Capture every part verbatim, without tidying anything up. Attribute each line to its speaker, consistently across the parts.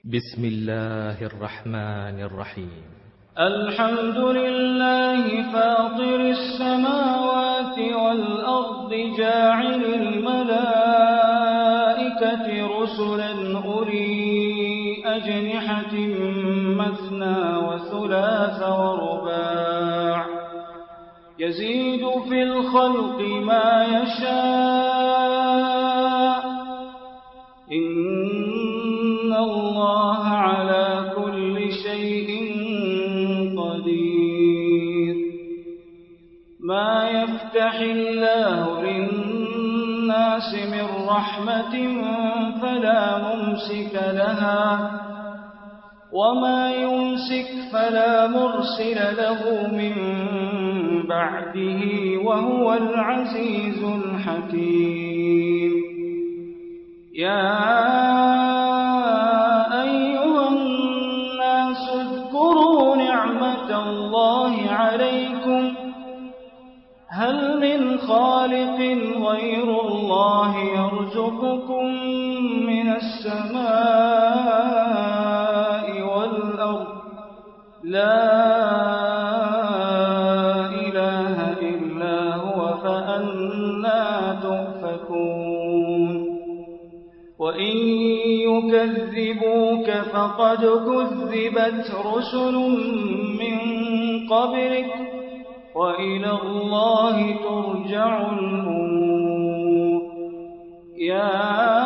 Speaker 1: بسم الله الرحمن الرحيم.
Speaker 2: الحمد لله فاطر السماوات والأرض جاعل الملائكة رسلا أولي أجنحة مثنى وثلاث ورباع يزيد في الخلق ما يشاء إن الله على كل شيء قدير. ما يفتح الله للناس من رحمة فلا ممسك لها وما يمسك فلا مرسل له من بعده وهو العزيز الحكيم. يا أيها الناس اذكروا نعمة الله عليكم هل من خالق غير الله يرزقكم من السماء والأرض لا إله إلا هو فأنى تؤفكون. وإن يكذبوك فقد كذبت رسل من قبلك وإلى الله ترجع الأمور. يا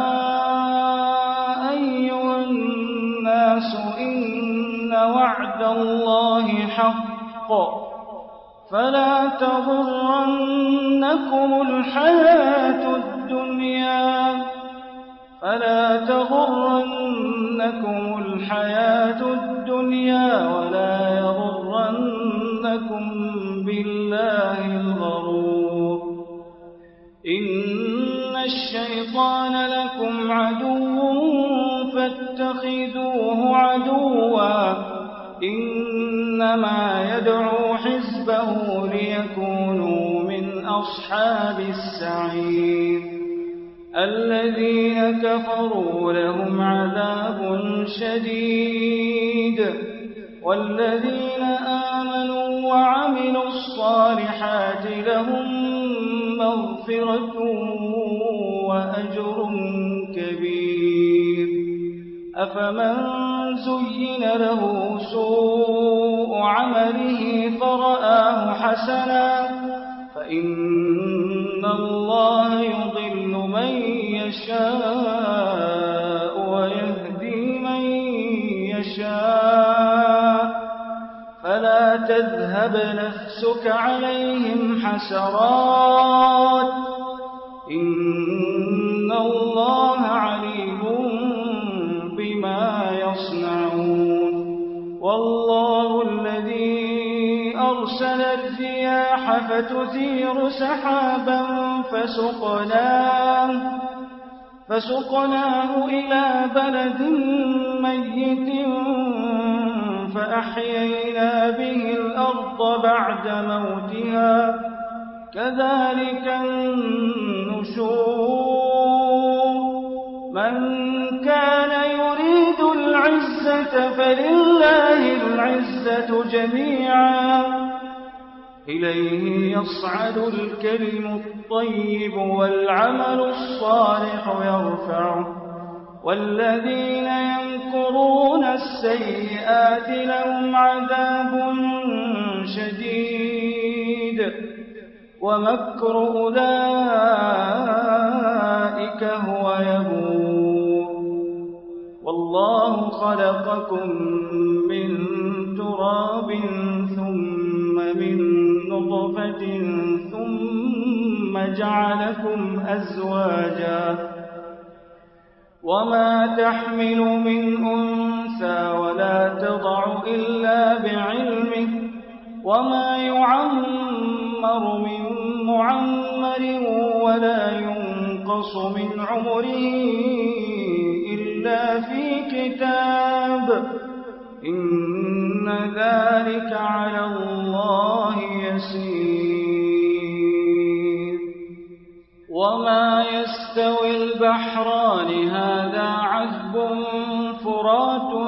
Speaker 2: أيها الناس إن وعد الله حق فلا تغرنكم الحياة الدنيا فلا تغرنكم الحياة الدنيا ولا يغرنكم بالله الغرور. إن الشيطان لكم عدو فاتخذوه عدوا إنما يدعو حزبه ليكونوا من أصحاب السعير. الذين كفروا لهم عذاب شديد والذين آمنوا وعملوا الصالحات لهم مغفرة وأجر كبير. أفمن زين له سوء عمله فرآه حسنا فإن الله يضل من يشاء ويهدي من يشاء فلا تذهب نفسك عليهم حسرات إن الله عليم بما يصنعون. والله الذي أرسل الرياح فتثير سحابا فسقناه, فسقناه إلى بلد ميت فأحيينا به الأرض بعد موتها كذلك النشور. من كان يريد العزة فلله العزة جميعا إليه يصعد الكلم الطيب والعمل الصالح يرفعه والذين يمكرون السيئات لهم عذاب شديد ومكر أولئك هو يبور. والله خلقكم من تراب ثم من نطفة ثم جعلكم أزواجا وما تحمل من أنثى ولا تضع إلا بعلمه وما يعمر من معمر ولا ينقص من عمره إلا في كتاب إن ذلك على الله يسير. وما يستوي البحران هذا عذب فرات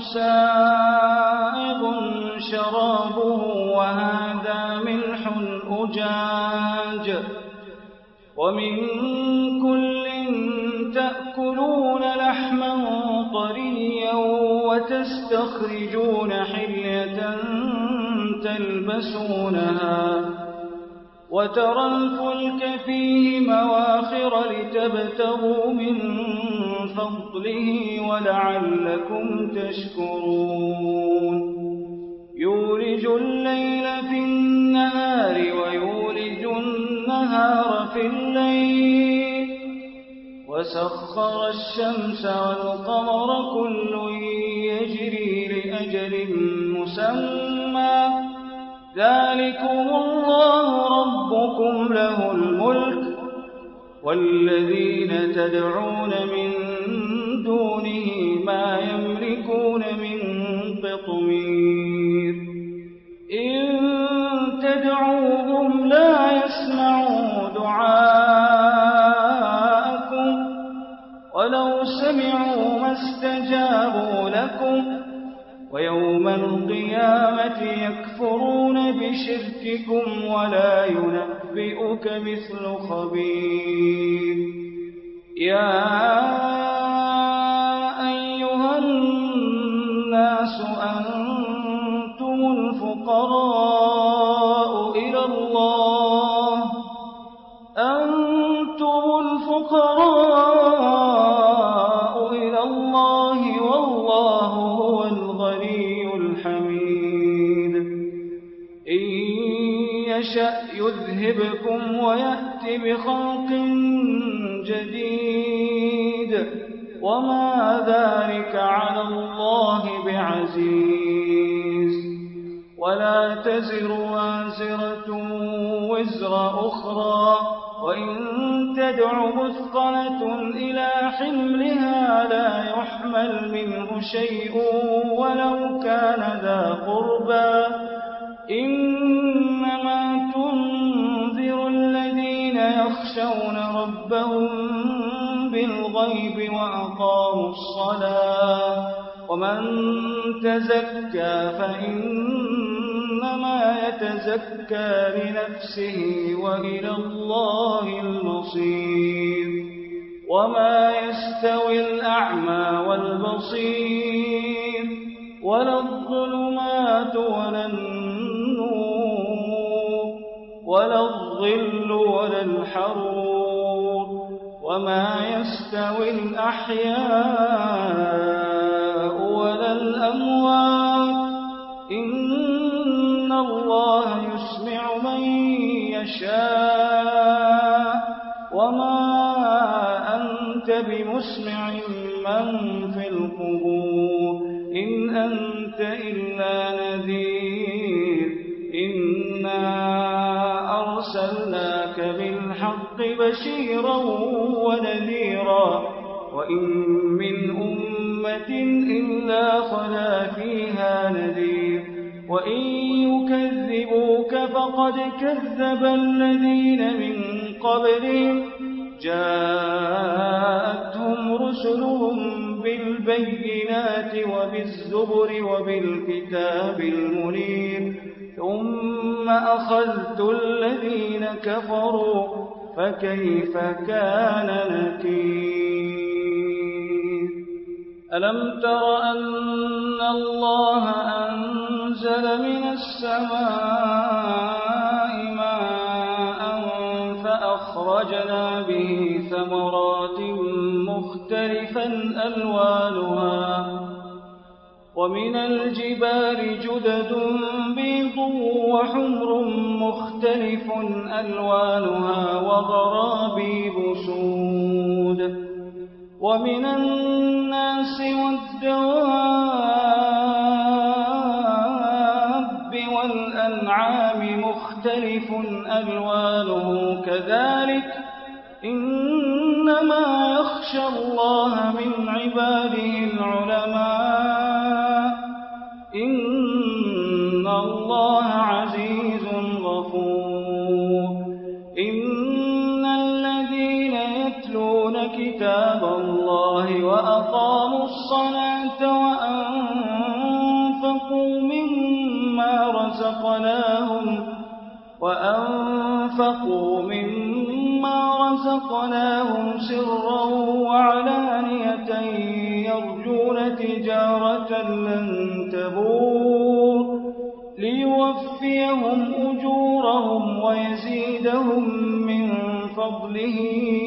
Speaker 2: سائغ شرابه وهذا ملح أجاج ومن كل تأكلون لحما طريا وتستخرجون حلية تلبسونها وترى الفلك فيه مواخر لتبتغوا من فضله ولعلكم تشكرون يولج الليل في النهار ويولج النهار في الليل وسخر الشمس والقمر كل يجري لأجل مسمى ذلكم الله ربكم له الملك والذين تدعون من دونه ما يملكون من قطمير إن تدعوهم لا يسمعوا دعاءكم ولو سمعوا ما استجابوا لكم ويوم القيامة يكفرون بشرككم ولا ينبئك مثل خبير يا أيها الناس أنتم الفقراء إلى الله أنتم الفقراء إلى الله والله هو الغني الحميد إن يشأ يذهبكم ويأتي بخلق جديد وما ذلك على الله بعزيز ولا تزر وازرة وزر أخرى وإن تدع مثقلة إلى حملها لا يحمل منه شيء ولو كان ذا قربى إنما تنذر الذين يخشون ربهم بالغيب وأقاموا الصلاة ومن تزكى فإنما يتزكى لنفسه وإلى الله المصير وما يستوي الأعمى والبصير ولا الظلمات ولا النور ولا الظل ولا الحرور وما يستوي الأحياء ولا الأموات إن الله يسمع من يشاء وما أنت بمسمع من في القبور إن أنت إلا نذير إنا أرسلناك بالحق بشيرا ونذيرا وإن من أمة إلا خلا فيها نذير وإن يكذبوك فقد كذب الذين من قبلهم جاءتهم رسلهم بالبينات وبالزبر وبالكتاب المنير ثم أخذت الذين كفروا فكيف كان نكير ألم تر أن الله أنزل من السماء ماء فأخرجنا به ثمرات مختلفا ألوانها ومن الجبال جدد بيض وحمر مختلف ألوانها وغرابيب سود ومن الناس والدواب والأنعام مختلف ألوانه كذلك إنما يخشى الله من عباده العلماء إن الله عزيز غفور إن الذين يتلون كتاب الله وأقاموا الصلاة وأنفقوا رزقناهم وأنفقوا مما رزقناهم سرا وعلانية يرجون تجارة لن تبور ليوفيهم أجورهم ويزيدهم من فضله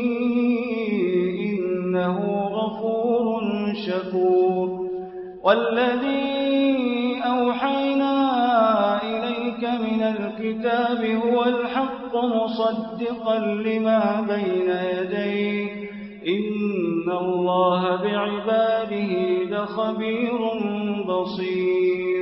Speaker 2: إنه غفور شكور والذي أوحينا إليك من الكتاب هو الحق مصدقا لما بين يديه إن الله بعباده لخبير بصير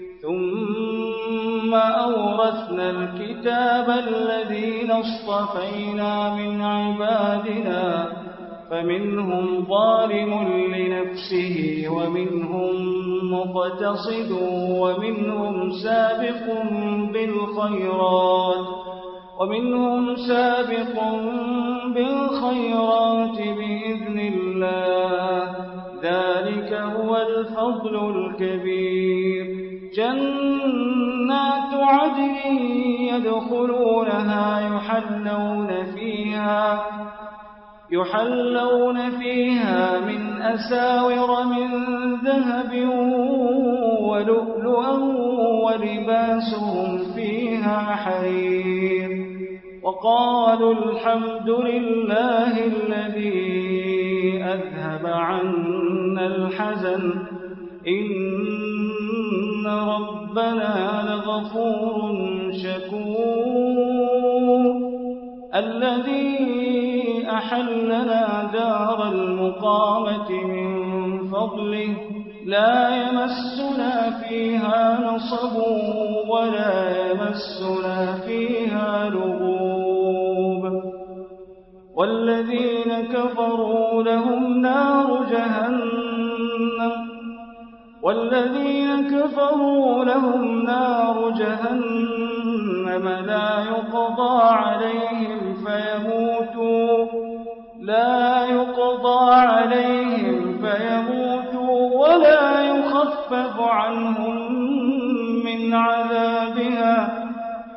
Speaker 2: ثم أورثنا الكتاب الذين اصطفينا من عبادنا فمنهم ظالم لنفسه ومنهم مقتصد ومنهم سابق بالخيرات ومنهم سابق بالخيرات بإذن الله ذلك هو الفضل الكبير جنات عدن يدخلونها يحلون فيها يحلون فيها من أساور من ذهب ولؤلؤا ولباسهم فيها حرير وقالوا الحمد لله الذي أذهب عنا الحزن إن ربنا لغفور شكور الذي أحلنا دار المقامة من فضله لا يمسنا فيها نصب ولا يمسنا فيها لغوب والذين كفروا لهم نار جهنم والذين كفروا لهم نار جهنم لا يقضى عليهم فيموتوا لا يقضى عليهم فيموتوا ولا يخفف عنهم من عذابها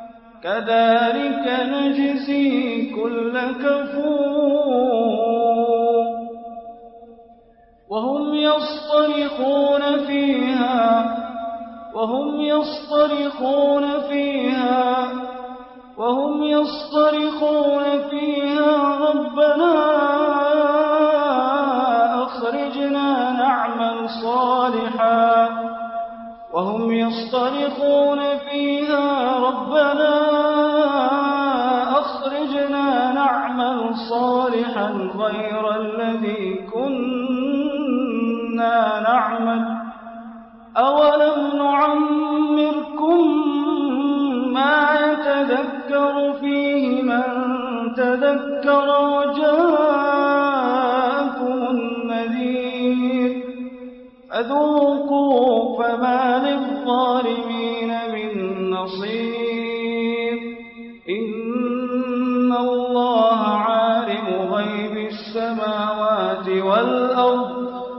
Speaker 2: كذلك نجزي كل كفور وهم يصطرخون فيها وهم يصطرخون فيها وهم يصطرخون فيها ربنا أخرجنا نعمل صالحا وهم يصطرخون فيها ربنا أخرجنا نعمل صالحا غير الذي كنا نعمل أولم نعمركم ما يتذكر فيه من تذكر وجاءكم النذير فذوقوا فما للظالمين من نصير إن الله عالم غيب السماوات والأرض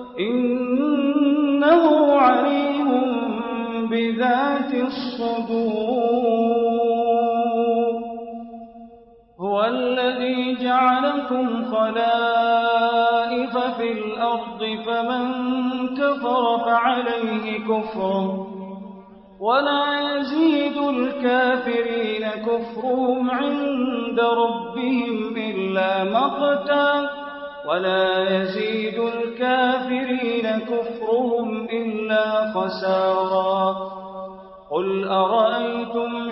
Speaker 2: إنه عليم بذات الصدور هو الذي جعلكم خلائف في الأرض فمن كفر فعليه كفره ولا يزيد الكافرين كفرهم عند ربهم إلا مقتا ولا يزيد الكافرين كفرهم إلا خسارا قل أرأيتم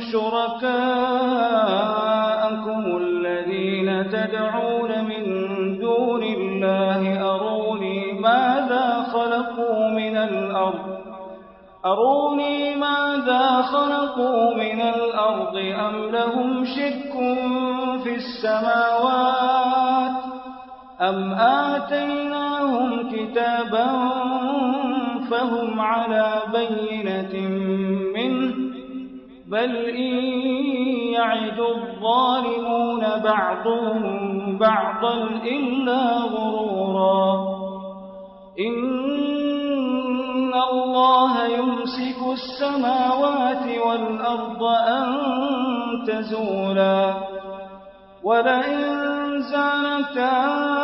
Speaker 2: شركاءكم الذين تدعون من دون الله أروني ماذا خلقوا من الأرض أروني ماذا خلقوا من الأرض أم لهم شرك في السماوات أم آتيناهم كتابا فهم على بينة منه بل إن يعد الظالمون بعضهم بعضا إلا غرورا إن الله اللَّهَ يُمْسِكُ السَّمَاوَاتِ وَالْأَرْضَ أَن تَزُولَا وَلَئِن زَالَتَا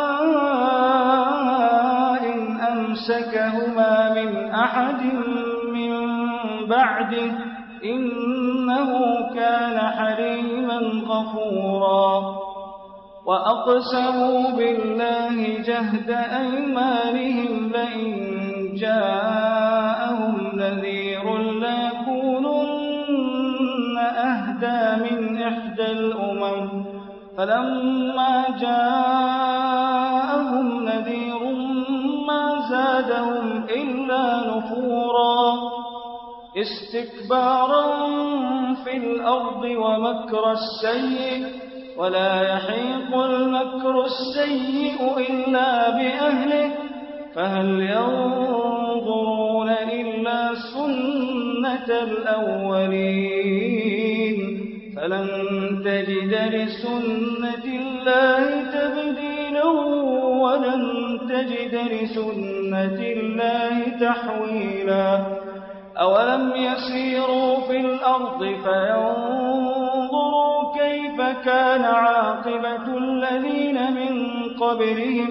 Speaker 2: إِنْ أَمْسَكَهُمَا مِنْ أَحَدٍ مِّن بَعْدِهِ إِنَّهُ كَانَ حَلِيمًا غَفُورًا وَأَقْسَمُوا بِاللَّهِ جَهْدَ أَيْمَانِهِمْ لَئِن جَاءَهُمْ نَذِيرٌ لَّيَكُونُنَّ أَهْدَىٰ مِنْ إِحْدَى الْأُمَمِ فَلَمَّا جَاءَهُمْ نَذِيرٌ مَّا زَادَهُمْ إِلَّا نُفُورًا اسْتِكْبَارًا فِي الْأَرْضِ وَمَكْرَ السَّيِّئِ وَلَا يَحِيقُ الْمَكْرُ السَّيِّئُ إِلَّا بِأَهْلِهِ فَهَلْ يَنظُرُونَ إِلَّا سُنَّةَ الْأَوَّلِينَ فَلَن تَجِدَ لِسُنَّةِ اللَّهِ تَبْدِيلًا وَلَن تَجِدَ لِسُنَّةِ اللَّهِ تَحْوِيلًا أَوَلَمْ يَسِيرُوا فِي الْأَرْضِ فَيَنظُرُوا كَيْفَ كَانَ عَاقِبَةُ الَّذِينَ مِن قَبْلِهِمْ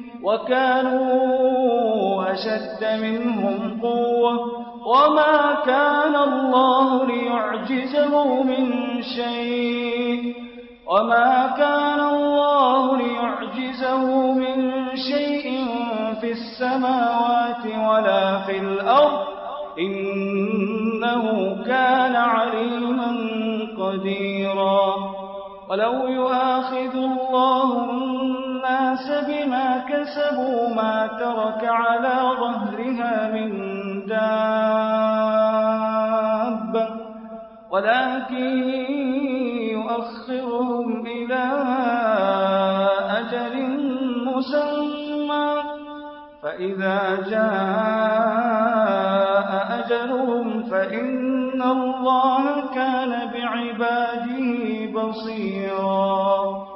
Speaker 2: وَكَانُوا أَشَدَّ مِنْهُمْ قُوَّةً وَمَا كَانَ اللَّهُ لِيُعْجِزَهُ مِن شَيْءٍ وَمَا كَانَ اللَّهُ لِيُعْجِزَهُ مِن شَيْءٍ فِي السَّمَاوَاتِ وَلَا فِي الْأَرْضِ إِنَّهُ كَانَ عَلِيمًا قَدِيرًا وَلَوْ يُؤَاخِذُ اللَّهُ النَّاسَ بِمَا كَسَبُوا مَا تَرَكَ عَلَىٰ ظَهْرِهَا مِن دَابَّةٍ وَلَٰكِن يُؤَخِّرُهُمْ إِلَىٰ أَجَلٍ مُّسَمًّى فَإِذَا جَاءَ أَجَلُهُمْ فَإِنَّ اللَّهَ كَانَ بِعِبَادِهِ بَصِيرًا